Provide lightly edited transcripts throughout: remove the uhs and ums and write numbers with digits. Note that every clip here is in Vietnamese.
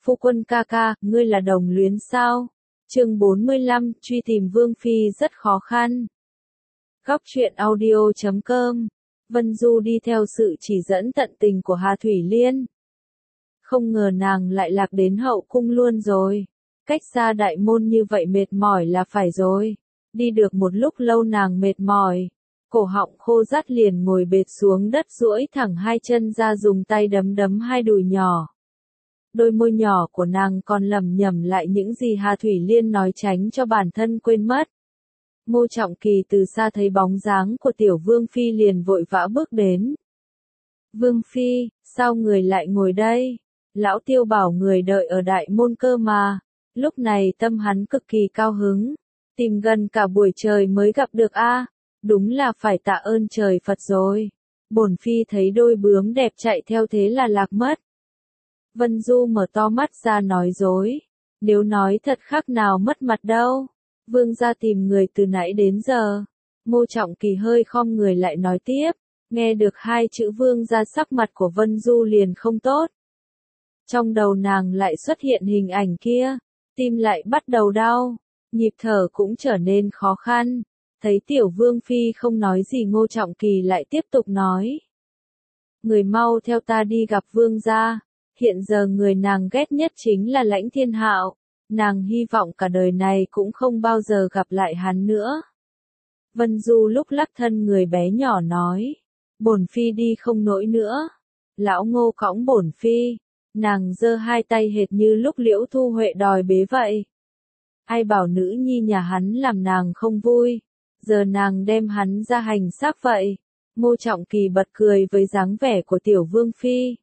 Phu quân ca ca, ngươi là đồng luyến sao? Chương 45, truy tìm Vương Phi rất khó khăn. Góc truyện audio.com. Vân Du đi theo sự chỉ dẫn tận tình của Hà Thủy Liên. Không ngờ nàng lại lạc đến hậu cung luôn rồi. Cách xa đại môn như vậy mệt mỏi là phải rồi. Đi được một lúc lâu nàng mệt mỏi. Cổ họng khô rát liền ngồi bệt xuống đất duỗi thẳng hai chân ra dùng tay đấm đấm hai đùi nhỏ. Đôi môi nhỏ của nàng còn lẩm nhẩm lại những gì Hà Thủy Liên nói tránh cho bản thân quên mất. Ngô Trọng Kỳ từ xa thấy bóng dáng của tiểu Vương Phi liền vội vã bước đến. Vương Phi, sao người lại ngồi đây? Lão Tiêu bảo người đợi ở đại môn cơ mà. Lúc này tâm hắn cực kỳ cao hứng. Tìm gần cả buổi trời mới gặp được a. Đúng là phải tạ ơn trời Phật rồi. Bổn Phi thấy đôi bướm đẹp chạy theo thế là lạc mất. Vân Du mở to mắt ra nói dối. Nếu nói thật khác nào mất mặt đâu. Vương gia tìm người từ nãy đến giờ. Ngô Trọng Kỳ hơi khom người lại nói tiếp. Nghe được hai chữ vương gia sắc mặt của Vân Du liền không tốt. Trong đầu nàng lại xuất hiện hình ảnh kia. Tim lại bắt đầu đau. Nhịp thở cũng trở nên khó khăn. Thấy tiểu Vương Phi không nói gì Ngô Trọng Kỳ lại tiếp tục nói. Người mau theo ta đi gặp vương gia. Hiện giờ người nàng ghét nhất chính là Lãnh Thiên Hạo. Nàng hy vọng cả đời này cũng không bao giờ gặp lại hắn nữa. Vân Du lúc lắc thân người bé nhỏ nói. Bổn Phi đi không nổi nữa. Lão Ngô cõng bổn Phi. Nàng giơ hai tay hệt như lúc Liễu Thu Huệ đòi bế vậy. Ai bảo nữ nhi nhà hắn làm nàng không vui. Giờ nàng đem hắn ra hành xác vậy. Ngô Trọng Kỳ bật cười với dáng vẻ của tiểu Vương Phi.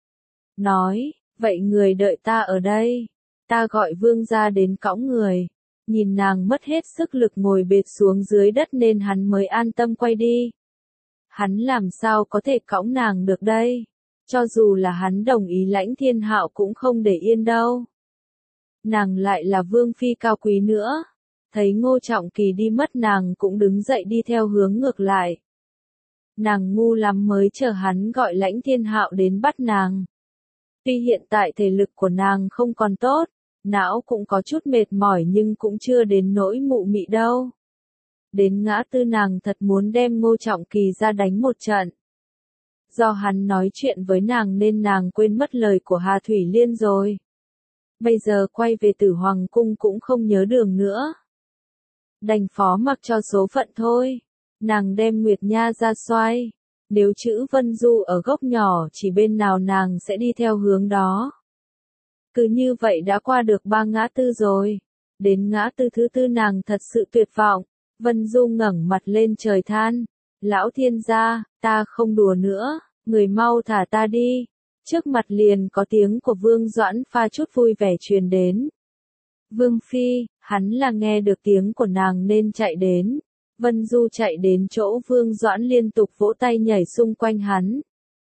Nói, vậy người đợi ta ở đây. Ta gọi vương gia đến cõng người. Nhìn nàng mất hết sức lực ngồi bệt xuống dưới đất nên hắn mới an tâm quay đi. Hắn làm sao có thể cõng nàng được đây? Cho dù là hắn đồng ý Lãnh Thiên Hạo cũng không để yên đâu. Nàng lại là Vương Phi cao quý nữa. Thấy Ngô Trọng Kỳ đi mất nàng cũng đứng dậy đi theo hướng ngược lại. Nàng ngu lắm mới chờ hắn gọi Lãnh Thiên Hạo đến bắt nàng. Tuy hiện tại thể lực của nàng không còn tốt, não cũng có chút mệt mỏi nhưng cũng chưa đến nỗi mụ mị đâu. Đến ngã tư nàng thật muốn đem Ngô Trọng Kỳ ra đánh một trận. Do hắn nói chuyện với nàng nên nàng quên mất lời của Hà Thủy Liên rồi. Bây giờ quay về Tử Hoàng Cung cũng không nhớ đường nữa. Đành phó mặc cho số phận thôi. Nàng đem Nguyệt Nha ra xoay. Nếu chữ Vân Du ở góc nhỏ chỉ bên nào nàng sẽ đi theo hướng đó. Cứ như vậy đã qua được 3 ngã tư rồi. Đến ngã tư thứ tư nàng thật sự tuyệt vọng. Vân Du ngẩng mặt lên trời than. Lão thiên gia, ta không đùa nữa, người mau thả ta đi. Trước mặt liền có tiếng của Vương Doãn pha chút vui vẻ truyền đến. Vương Phi, hắn là nghe được tiếng của nàng nên chạy đến. Vân Du chạy đến chỗ Vương Doãn liên tục vỗ tay nhảy xung quanh hắn.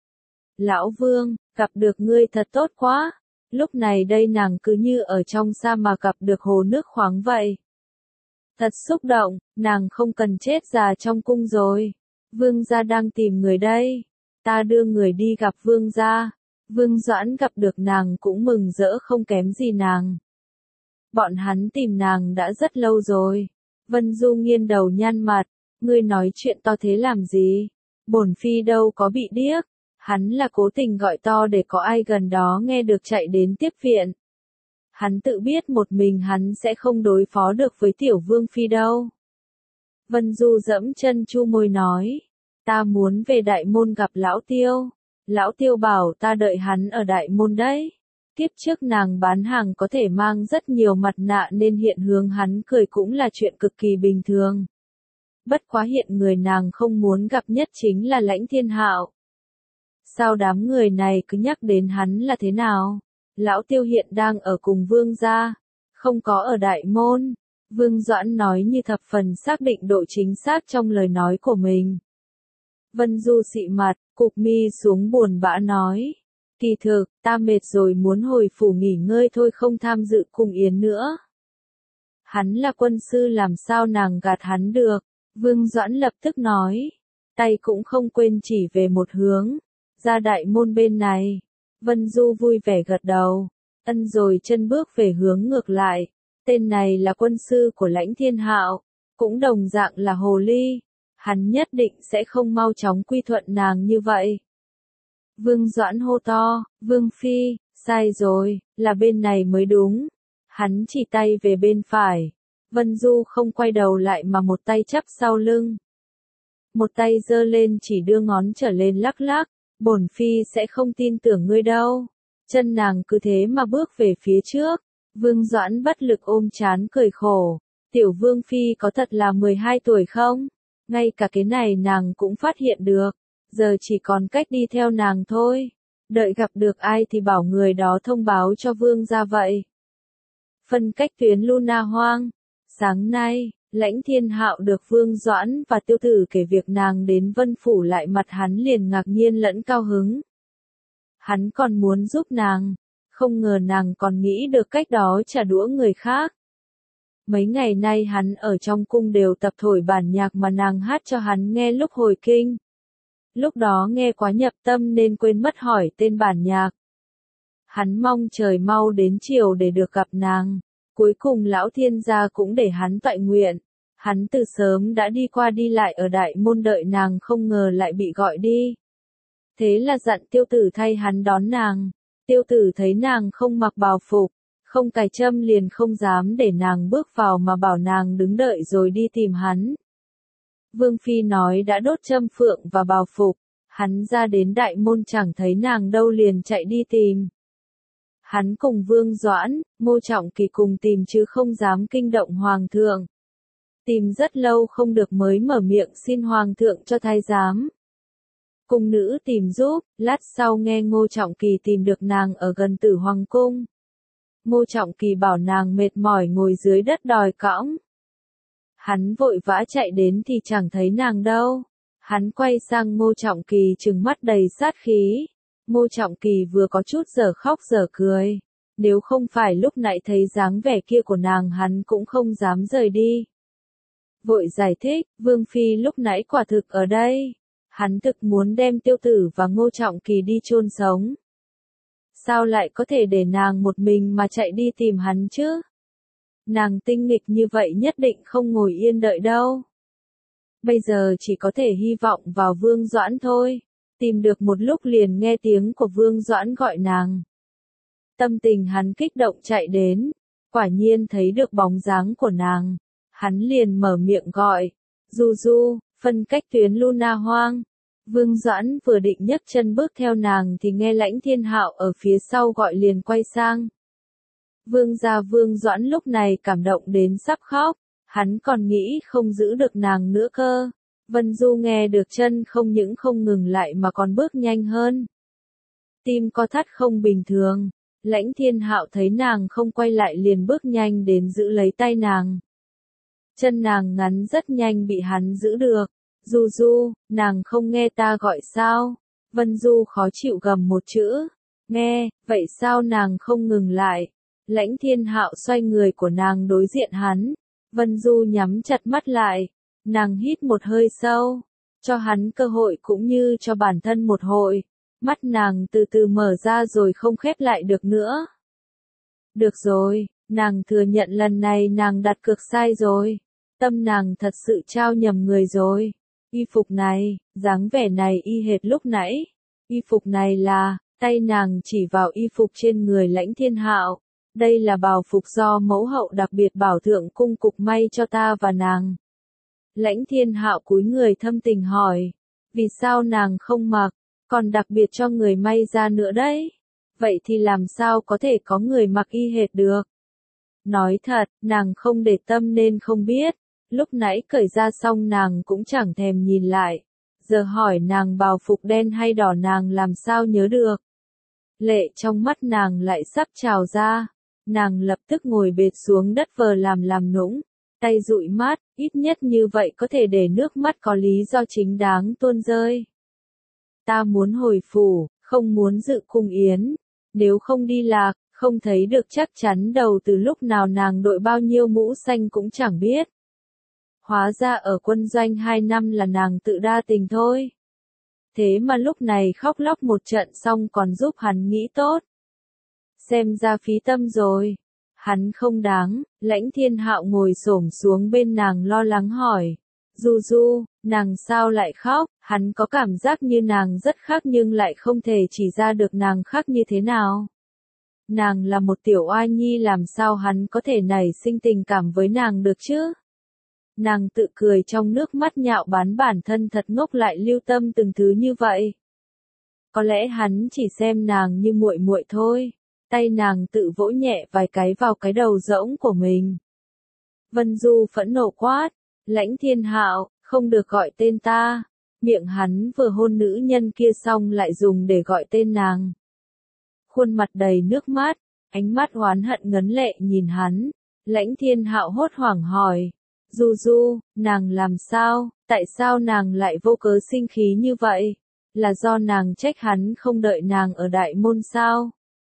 Lão Vương, gặp được ngươi thật tốt quá. Lúc này đây nàng cứ như ở trong sa mạc gặp được hồ nước khoáng vậy. Thật xúc động, nàng không cần chết già trong cung rồi. Vương gia đang tìm người đây. Ta đưa người đi gặp vương gia. Vương Doãn gặp được nàng cũng mừng rỡ không kém gì nàng. Bọn hắn tìm nàng đã rất lâu rồi. Vân Du nghiêng đầu nhăn mặt. Ngươi nói chuyện to thế làm gì? Bổn Phi đâu có bị điếc. Hắn là cố tình gọi to để có ai gần đó nghe được chạy đến tiếp viện. Hắn tự biết một mình hắn sẽ không đối phó được với tiểu Vương Phi đâu. Vân Du dẫm chân chu môi nói. Ta muốn về đại môn gặp Lão Tiêu. Lão Tiêu bảo ta đợi hắn ở đại môn đấy. Kiếp trước nàng bán hàng có thể mang rất nhiều mặt nạ nên hiện hướng hắn cười cũng là chuyện cực kỳ bình thường. Bất quá hiện người nàng không muốn gặp nhất chính là Lãnh Thiên Hạo. Sao đám người này cứ nhắc đến hắn là thế nào? Lão Tiêu hiện đang ở cùng vương gia, không có ở đại môn. Vương Doãn nói như thập phần xác định độ chính xác trong lời nói của mình. Vân Du xị mặt, cụp mi xuống buồn bã nói. Kỳ thực, ta mệt rồi muốn hồi phủ nghỉ ngơi thôi không tham dự cùng yến nữa. Hắn là quân sư làm sao nàng gạt hắn được. Vương Doãn lập tức nói. Tay cũng không quên chỉ về một hướng. Ra đại môn bên này. Vân Du vui vẻ gật đầu. Ân rồi chân bước về hướng ngược lại. Tên này là quân sư của Lãnh Thiên Hạo, cũng đồng dạng là hồ ly. Hắn nhất định sẽ không mau chóng quy thuận nàng như vậy. Vương Doãn hô to, Vương Phi, sai rồi, là bên này mới đúng. Hắn chỉ tay về bên phải. Vân Du không quay đầu lại mà một tay chắp sau lưng. Một tay giơ lên chỉ đưa ngón trở lên lắc lắc, bổn Phi sẽ không tin tưởng ngươi đâu. Chân nàng cứ thế mà bước về phía trước. Vương Doãn bất lực ôm trán cười khổ. Tiểu Vương Phi có thật là 12 tuổi không? Ngay cả cái này nàng cũng phát hiện được. Giờ chỉ còn cách đi theo nàng thôi. Đợi gặp được ai thì bảo người đó thông báo cho Vương gia vậy. Phân cách tuyến Luna Hoang. Sáng nay, Lãnh Thiên Hạo được Vương Doãn và Tiêu Tử kể việc nàng đến Vân Phủ lại, mặt hắn liền ngạc nhiên lẫn cao hứng. Hắn còn muốn giúp nàng, không ngờ nàng còn nghĩ được cách đó trả đũa người khác. Mấy ngày nay hắn ở trong cung đều tập thổi bản nhạc mà nàng hát cho hắn nghe lúc hồi kinh. Lúc đó nghe quá nhập tâm nên quên mất hỏi tên bản nhạc. Hắn mong trời mau đến chiều để được gặp nàng. Cuối cùng lão thiên gia cũng để hắn toại nguyện. Hắn từ sớm đã đi qua đi lại ở đại môn đợi nàng, không ngờ lại bị gọi đi. Thế là dặn Tiêu Tử thay hắn đón nàng. Tiêu Tử thấy nàng không mặc bào phục, không cài trâm liền không dám để nàng bước vào mà bảo nàng đứng đợi rồi đi tìm hắn. Vương Phi nói đã đốt trâm phượng và bào phục. Hắn ra đến đại môn chẳng thấy nàng đâu liền chạy đi tìm. Hắn cùng Vương Doãn, Ngô Trọng Kỳ cùng tìm chứ không dám kinh động Hoàng thượng. Tìm rất lâu không được mới mở miệng xin Hoàng thượng cho thái giám. Cung nữ tìm giúp, lát sau nghe Ngô Trọng Kỳ tìm được nàng ở gần Tử Hoàng cung. Ngô Trọng Kỳ bảo nàng mệt mỏi ngồi dưới đất đòi cõng. Hắn vội vã chạy đến thì chẳng thấy nàng đâu. Hắn quay sang Ngô Trọng Kỳ trừng mắt đầy sát khí. Ngô Trọng Kỳ vừa có chút giờ khóc giờ cười. Nếu không phải lúc nãy thấy dáng vẻ kia của nàng hắn cũng không dám rời đi. Vội giải thích, Vương Phi lúc nãy quả thực ở đây. Hắn thực muốn đem Tiêu Tử và Ngô Trọng Kỳ đi chôn sống. Sao lại có thể để nàng một mình mà chạy đi tìm hắn chứ? Nàng tinh nghịch như vậy nhất định không ngồi yên đợi đâu. Bây giờ chỉ có thể hy vọng vào Vương Doãn thôi. Tìm được một lúc liền nghe tiếng của Vương Doãn gọi nàng. Tâm tình hắn kích động chạy đến. Quả nhiên thấy được bóng dáng của nàng. Hắn liền mở miệng gọi. Du Du, phân cách tuyến Luna Hoang. Vương Doãn vừa định nhấc chân bước theo nàng thì nghe Lãnh Thiên Hạo ở phía sau gọi liền quay sang. Vương gia Vương Doãn lúc này cảm động đến sắp khóc. Hắn còn nghĩ không giữ được nàng nữa cơ. Vân Du nghe được chân không những không ngừng lại mà còn bước nhanh hơn. Tim co thắt không bình thường. Lãnh Thiên Hạo thấy nàng không quay lại liền bước nhanh đến giữ lấy tay nàng. Chân nàng ngắn rất nhanh bị hắn giữ được. Du Du, nàng không nghe ta gọi sao? Vân Du khó chịu gầm một chữ. Nghe, vậy sao nàng không ngừng lại? Lãnh Thiên Hạo xoay người của nàng đối diện hắn. Vân Du nhắm chặt mắt lại. Nàng hít một hơi sâu. Cho hắn cơ hội cũng như cho bản thân một hội. Mắt nàng từ từ mở ra rồi không khép lại được nữa. Được rồi, nàng thừa nhận lần này nàng đặt cược sai rồi. Tâm nàng thật sự trao nhầm người rồi. Y phục này, dáng vẻ này y hệt lúc nãy. Y phục này là, tay nàng chỉ vào y phục trên người Lãnh Thiên Hạo. Đây là bào phục do mẫu hậu đặc biệt bảo thượng cung cục may cho ta và nàng. Lãnh Thiên Hạo cúi người thâm tình hỏi. Vì sao nàng không mặc, còn đặc biệt cho người may ra nữa đấy? Vậy thì làm sao có thể có người mặc y hệt được? Nói thật, nàng không để tâm nên không biết. Lúc nãy cởi ra xong nàng cũng chẳng thèm nhìn lại. Giờ hỏi nàng bào phục đen hay đỏ nàng làm sao nhớ được. Lệ trong mắt nàng lại sắp trào ra. Nàng lập tức ngồi bệt xuống đất vờ làm nũng. Tay dụi mắt, ít nhất như vậy có thể để nước mắt có lý do chính đáng tuôn rơi. Ta muốn hồi phủ, không muốn dự cung yến. Nếu không đi lạc, không thấy được chắc chắn đầu từ lúc nào nàng đội bao nhiêu mũ xanh cũng chẳng biết. Hóa ra ở quân doanh 2 năm là nàng tự đa tình thôi. Thế mà lúc này khóc lóc một trận xong còn giúp hắn nghĩ tốt. xem ra phí tâm rồi. Hắn không đáng. Lãnh Thiên Hạo ngồi xổm xuống bên nàng lo lắng hỏi. Du Du, nàng sao lại khóc? Hắn có cảm giác như nàng rất khác nhưng lại không thể chỉ ra được nàng khác như thế nào. Nàng là một tiểu oai nhi, làm sao hắn có thể nảy sinh tình cảm với nàng được chứ? Nàng tự cười trong nước mắt, nhạo báng bản thân thật ngốc, lại lưu tâm từng thứ như vậy. Có lẽ hắn chỉ xem nàng như muội muội thôi. Tay nàng tự vỗ nhẹ vài cái vào cái đầu rỗng của mình. Vân Du phẫn nộ quát. Lãnh Thiên Hạo, không được gọi tên ta. Miệng hắn vừa hôn nữ nhân kia xong lại dùng để gọi tên nàng. Khuôn mặt đầy nước mắt, ánh mắt oán hận ngấn lệ nhìn hắn. Lãnh Thiên Hạo hốt hoảng hỏi. Du Du, nàng làm sao? Tại sao nàng lại vô cớ sinh khí như vậy? Là do nàng trách hắn không đợi nàng ở đại môn sao?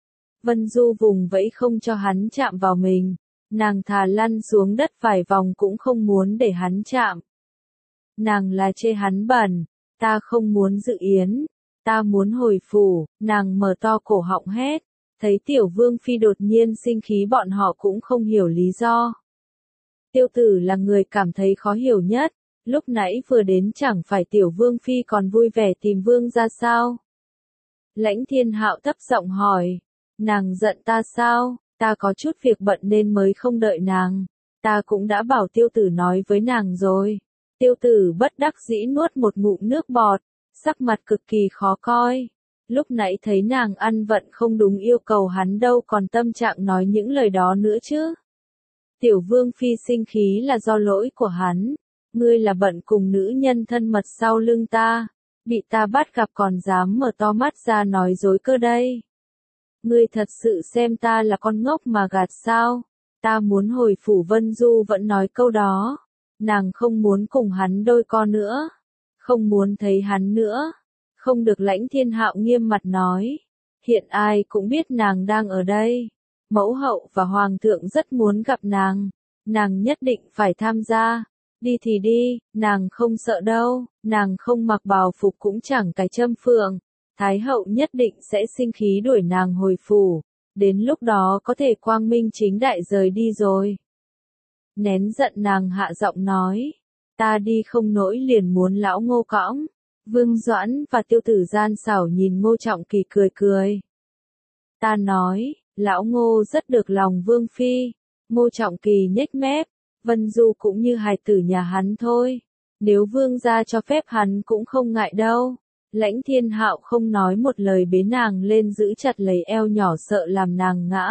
Vân Du vùng vẫy không cho hắn chạm vào mình. Nàng thà lăn xuống đất vài vòng cũng không muốn để hắn chạm. Nàng là chê hắn bẩn. Ta không muốn dự yến. Ta muốn hồi phủ. Nàng mở to cổ họng hét. Thấy tiểu vương phi đột nhiên sinh khí, bọn họ cũng không hiểu lý do. Tiêu tử là người cảm thấy khó hiểu nhất. Lúc nãy vừa đến chẳng phải tiểu vương phi còn vui vẻ tìm vương ra sao? Lãnh Thiên Hạo thấp giọng hỏi. Nàng giận ta sao? Ta có chút việc bận nên mới không đợi nàng. Ta cũng đã bảo tiêu tử nói với nàng rồi. Tiêu tử bất đắc dĩ nuốt một ngụm nước bọt, sắc mặt cực kỳ khó coi. Lúc nãy thấy nàng ăn vận không đúng yêu cầu hắn, đâu còn tâm trạng nói những lời đó nữa chứ. Tiểu vương phi sinh khí là do lỗi của hắn. Ngươi là bận cùng nữ nhân thân mật sau lưng ta. Bị ta bắt gặp còn dám mở to mắt ra nói dối cơ đây. Ngươi thật sự xem ta là con ngốc mà gạt sao? Ta muốn hồi phủ. Vân Du vẫn nói câu đó. Nàng không muốn cùng hắn đôi co nữa. Không muốn thấy hắn nữa. Không được. Lãnh Thiên Hạo nghiêm mặt nói. Hiện ai cũng biết nàng đang ở đây. Mẫu hậu và hoàng thượng rất muốn gặp nàng. Nàng nhất định phải tham gia. Đi thì đi, nàng không sợ đâu. Nàng không mặc bào phục cũng chẳng cái châm phượng. Thái hậu nhất định sẽ sinh khí đuổi nàng hồi phủ. Đến lúc đó có thể quang minh chính đại rời đi rồi. Nén giận nàng hạ giọng nói. Ta đi không nỗi liền muốn lão Ngô cõng. Vương Doãn và Tiêu Tử gian xảo nhìn Ngô Trọng Kỳ cười cười. Ta nói, lão Ngô rất được lòng Vương Phi. Ngô Trọng Kỳ nhếch mép. Vân Du cũng như hài tử nhà hắn thôi. Nếu vương gia cho phép hắn cũng không ngại đâu. Lãnh Thiên Hạo không nói một lời, bế nàng lên giữ chặt lấy eo nhỏ, sợ làm nàng ngã.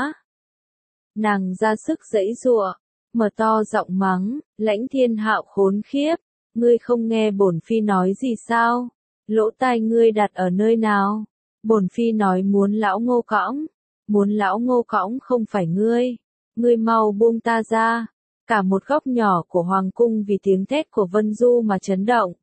Nàng ra sức giãy giụa, mở to giọng mắng. Lãnh Thiên Hạo khốn khiếp, ngươi không nghe bổn phi nói gì sao? Lỗ tai ngươi đặt ở nơi nào? Bổn phi nói muốn lão Ngô cõng. Muốn lão Ngô cõng không phải ngươi. Ngươi mau buông ta ra. Cả một góc nhỏ của hoàng cung vì tiếng thét của Vân Du mà chấn động.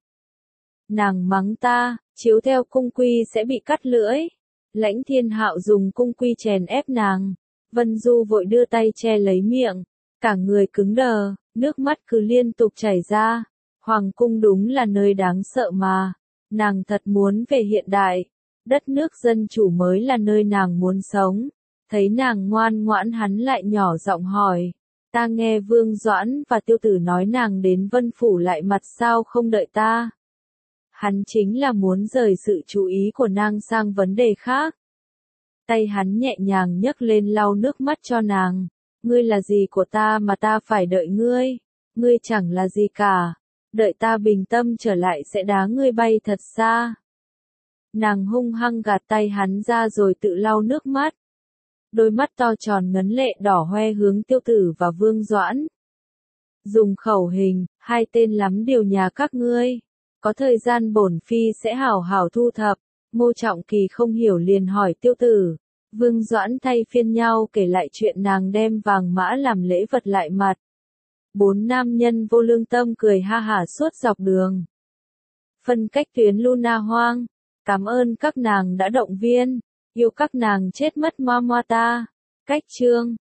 Nàng mắng ta, chiếu theo cung quy sẽ bị cắt lưỡi. Lãnh Thiên Hạo dùng cung quy chèn ép nàng. Vân Du vội đưa tay che lấy miệng. Cả người cứng đờ, nước mắt cứ liên tục chảy ra. Hoàng cung đúng là nơi đáng sợ mà. Nàng thật muốn về hiện đại. Đất nước dân chủ mới là nơi nàng muốn sống. Thấy nàng ngoan ngoãn, hắn lại nhỏ giọng hỏi. Ta nghe Vương Doãn và Tiêu Tử nói nàng đến Vân Phủ lại mặt, sao không đợi ta? Hắn chính là muốn rời sự chú ý của nàng sang vấn đề khác. Tay hắn nhẹ nhàng nhấc lên lau nước mắt cho nàng. Ngươi là gì của ta mà ta phải đợi ngươi? Ngươi chẳng là gì cả. Đợi ta bình tâm trở lại sẽ đá ngươi bay thật xa. Nàng hung hăng gạt tay hắn ra rồi tự lau nước mắt. Đôi mắt to tròn ngấn lệ đỏ hoe hướng Tiêu Tử và Vương Doãn. Dùng khẩu hình, hai tên lắm điều nhà các ngươi. Có thời gian bổn phi sẽ hảo hảo thu thập. Ngô Trọng Kỳ không hiểu liền hỏi Tiêu Tử. Vương Doãn thay phiên nhau kể lại chuyện nàng đem vàng mã làm lễ vật lại mặt. Bốn nam nhân vô lương tâm cười ha hả suốt dọc đường. Phân cách tuyến Luna Hoang. Cảm ơn các nàng đã động viên. Yêu các nàng chết mất ma ta. Cách chương